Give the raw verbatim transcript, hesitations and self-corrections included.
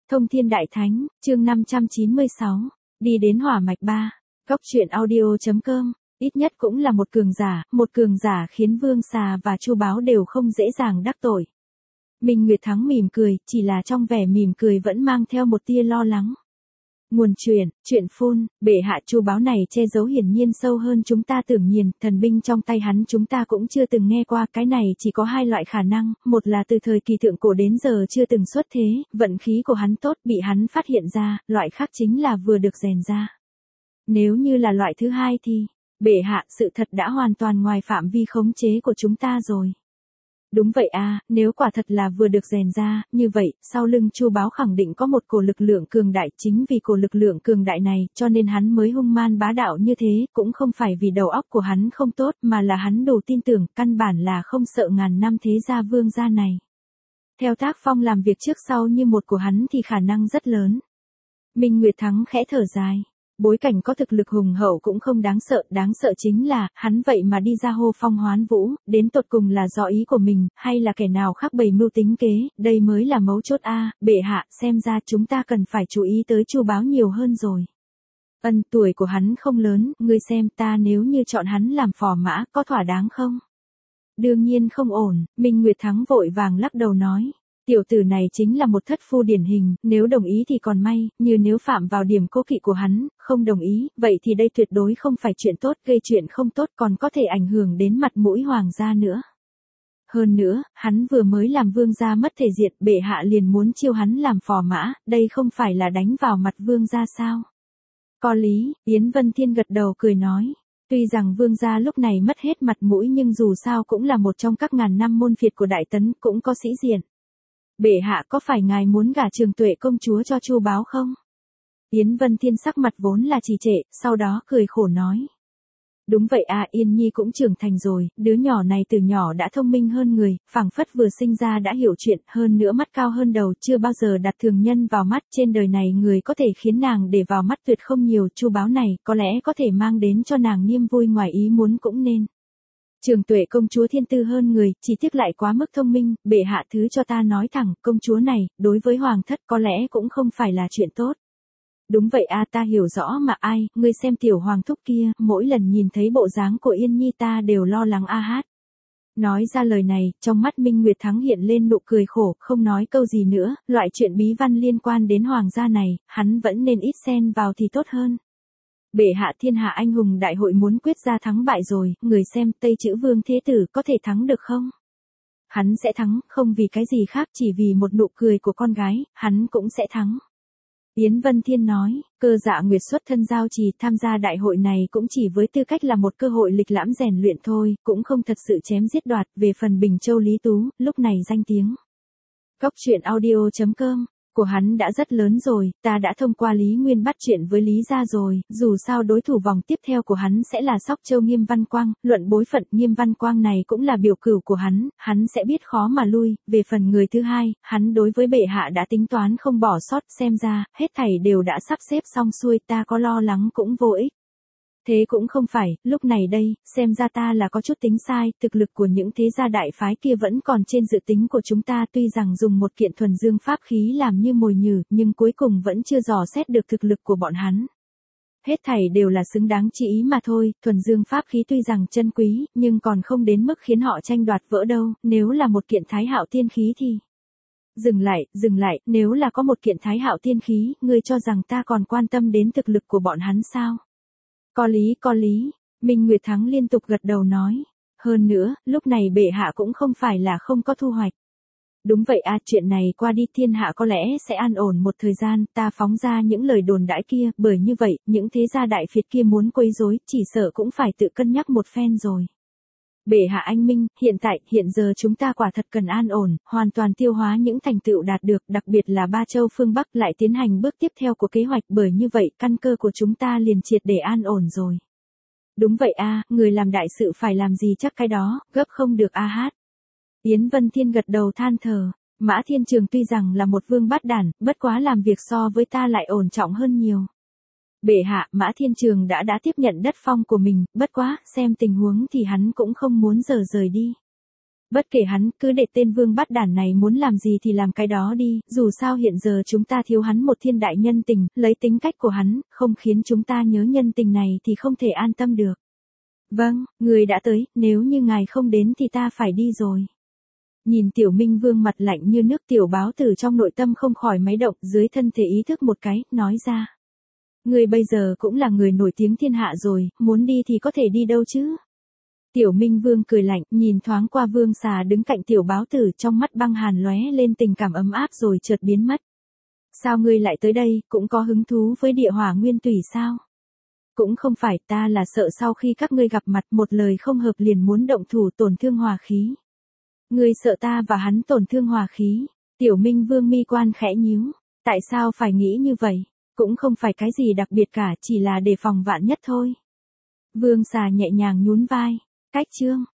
Thông Thiên Đại Thánh, chương năm trăm chín mươi sáu, đi đến hỏa mạch ba, góc truyện audio.com, ít nhất cũng là một cường giả, một cường giả khiến Vương Xà và Chu Báo đều không dễ dàng đắc tội. Minh Nguyệt Thắng mỉm cười, chỉ là trong vẻ mỉm cười vẫn mang theo một tia lo lắng. Nguồn truyền, chuyện phun, bệ hạ Chu Báo này che giấu hiển nhiên sâu hơn chúng ta tưởng nhiên, thần binh trong tay hắn chúng ta cũng chưa từng nghe qua, cái này chỉ có hai loại khả năng, một là từ thời kỳ thượng cổ đến giờ chưa từng xuất thế, vận khí của hắn tốt bị hắn phát hiện ra, loại khác chính là vừa được rèn ra. Nếu như là loại thứ hai thì, bệ hạ sự thật đã hoàn toàn ngoài phạm vi khống chế của chúng ta rồi. Đúng vậy à, nếu quả thật là vừa được rèn ra, như vậy, sau lưng Chu Báo khẳng định có một cổ lực lượng cường đại, chính vì cổ lực lượng cường đại này, cho nên hắn mới hung man bá đạo như thế, cũng không phải vì đầu óc của hắn không tốt, mà là hắn đủ tin tưởng, căn bản là không sợ ngàn năm thế gia vương gia này. Theo tác phong làm việc trước sau như một của hắn thì khả năng rất lớn. Minh Nguyệt Thắng khẽ thở dài. Bối cảnh có thực lực hùng hậu cũng không đáng sợ, đáng sợ chính là, hắn vậy mà đi ra hô phong hoán vũ, đến tột cùng là do ý của mình, hay là kẻ nào khác bày mưu tính kế, đây mới là mấu chốt a, bệ hạ, xem ra chúng ta cần phải chú ý tới Chu Báo nhiều hơn rồi. Ân, tuổi của hắn không lớn, ngươi xem ta nếu như chọn hắn làm phò mã, có thỏa đáng không? Đương nhiên không ổn, Minh Nguyệt Thắng vội vàng lắc đầu nói. Tiểu tử này chính là một thất phu điển hình, nếu đồng ý thì còn may, như nếu phạm vào điểm cố kỵ của hắn, không đồng ý, vậy thì đây tuyệt đối không phải chuyện tốt, gây chuyện không tốt còn có thể ảnh hưởng đến mặt mũi hoàng gia nữa. Hơn nữa, hắn vừa mới làm vương gia mất thể diện, bệ hạ liền muốn chiêu hắn làm phò mã, đây không phải là đánh vào mặt vương gia sao? Có lý, Yến Vân Thiên gật đầu cười nói. Tuy rằng vương gia lúc này mất hết mặt mũi nhưng dù sao cũng là một trong các ngàn năm môn phiệt của Đại Tấn, cũng có sĩ diện. Bệ hạ có phải ngài muốn gả Trường Tuệ công chúa cho Chu Báo không? Yến Vân Thiên sắc mặt vốn là trì trệ, sau đó cười khổ nói. Đúng vậy à, Yên Nhi cũng trưởng thành rồi, đứa nhỏ này từ nhỏ đã thông minh hơn người, phảng phất vừa sinh ra đã hiểu chuyện, hơn nữa mắt cao hơn đầu, chưa bao giờ đặt thường nhân vào mắt, trên đời này người có thể khiến nàng để vào mắt tuyệt không nhiều, Chu Báo này có lẽ có thể mang đến cho nàng niềm vui ngoài ý muốn cũng nên. Trường Tuệ công chúa thiên tư hơn người, chỉ tiếc lại quá mức thông minh, bệ hạ thứ cho ta nói thẳng, công chúa này, đối với hoàng thất có lẽ cũng không phải là chuyện tốt. Đúng vậy a, ta hiểu rõ mà ai, ngươi xem tiểu hoàng thúc kia, mỗi lần nhìn thấy bộ dáng của Yên Nhi ta đều lo lắng a hát. Nói ra lời này, trong mắt Minh Nguyệt Thắng hiện lên nụ cười khổ, không nói câu gì nữa, loại chuyện bí văn liên quan đến hoàng gia này, hắn vẫn nên ít xen vào thì tốt hơn. Bệ hạ thiên hạ anh hùng đại hội muốn quyết ra thắng bại rồi, người xem Tây Chữ Vương Thế Tử có thể thắng được không? Hắn sẽ thắng, không vì cái gì khác, chỉ vì một nụ cười của con gái, hắn cũng sẽ thắng. Yến Vân Thiên nói, Cơ Dạ Nguyệt xuất thân giao trì, tham gia đại hội này cũng chỉ với tư cách là một cơ hội lịch lãm rèn luyện thôi, cũng không thật sự chém giết đoạt, về phần Bình Châu Lý Tú, lúc này danh tiếng. Góc truyện audio.com của hắn đã rất lớn rồi, ta đã thông qua Lý Nguyên bắt chuyện với Lý gia rồi, dù sao đối thủ vòng tiếp theo của hắn sẽ là Sóc Châu Nghiêm Văn Quang, luận bối phận Nghiêm Văn Quang này cũng là biểu cửu của hắn, hắn sẽ biết khó mà lui, về phần người thứ hai, hắn đối với bệ hạ đã tính toán không bỏ sót, xem ra, hết thảy đều đã sắp xếp xong xuôi, ta có lo lắng cũng vô ích. Thế cũng không phải, lúc này đây, xem ra ta là có chút tính sai, thực lực của những thế gia đại phái kia vẫn còn trên dự tính của chúng ta, tuy rằng dùng một kiện thuần dương pháp khí làm như mồi nhử, nhưng cuối cùng vẫn chưa dò xét được thực lực của bọn hắn. Hết thảy đều là xứng đáng chi ý mà thôi, thuần dương pháp khí tuy rằng chân quý, nhưng còn không đến mức khiến họ tranh đoạt vỡ đâu, nếu là một kiện thái hạo tiên khí thì... Dừng lại, dừng lại, nếu là có một kiện thái hạo tiên khí, ngươi cho rằng ta còn quan tâm đến thực lực của bọn hắn sao? Có lý, có lý, Minh Nguyệt Thắng liên tục gật đầu nói. Hơn nữa, lúc này bệ hạ cũng không phải là không có thu hoạch. Đúng vậy à, chuyện này qua đi thiên hạ có lẽ sẽ an ổn một thời gian, ta phóng ra những lời đồn đãi kia, bởi như vậy, những thế gia đại phiệt kia muốn quấy rối, chỉ sợ cũng phải tự cân nhắc một phen rồi. Bệ hạ anh minh, hiện tại, hiện giờ chúng ta quả thật cần an ổn, hoàn toàn tiêu hóa những thành tựu đạt được, đặc biệt là ba châu phương Bắc lại tiến hành bước tiếp theo của kế hoạch, bởi như vậy, căn cơ của chúng ta liền triệt để an ổn rồi. Đúng vậy a, người làm đại sự phải làm gì chắc cái đó, gấp không được a hát. Yến Vân Thiên gật đầu than thở, Mã Thiên Trường tuy rằng là một vương bát đản, bất quá làm việc so với ta lại ổn trọng hơn nhiều. Bệ hạ, Mã Thiên Trường đã đã tiếp nhận đất phong của mình, bất quá, xem tình huống thì hắn cũng không muốn giờ rời đi. Bất kể hắn, cứ để tên vương bát đản này muốn làm gì thì làm cái đó đi, dù sao hiện giờ chúng ta thiếu hắn một thiên đại nhân tình, lấy tính cách của hắn, không khiến chúng ta nhớ nhân tình này thì không thể an tâm được. Vâng, người đã tới, nếu như ngài không đến thì ta phải đi rồi. Nhìn Tiểu Minh Vương mặt lạnh như nước, Tiểu Báo Tử trong nội tâm không khỏi máy động, dưới thân thể ý thức một cái, nói ra. Người bây giờ cũng là người nổi tiếng thiên hạ rồi, muốn đi thì có thể đi đâu chứ? Tiểu Minh Vương cười lạnh, nhìn thoáng qua Vương Xà đứng cạnh Tiểu Báo Tử, trong mắt băng hàn lóe lên tình cảm ấm áp rồi chợt biến mất. Sao ngươi lại tới đây, cũng có hứng thú với địa hỏa nguyên tủy sao? Cũng không phải, ta là sợ sau khi các ngươi gặp mặt một lời không hợp liền muốn động thủ tổn thương hòa khí. Ngươi sợ ta và hắn tổn thương hòa khí? Tiểu Minh Vương mi quan khẽ nhíu, tại sao phải nghĩ như vậy? Cũng không phải cái gì đặc biệt cả, chỉ là đề phòng vạn nhất thôi. Vương Xà nhẹ nhàng nhún vai, cách chương.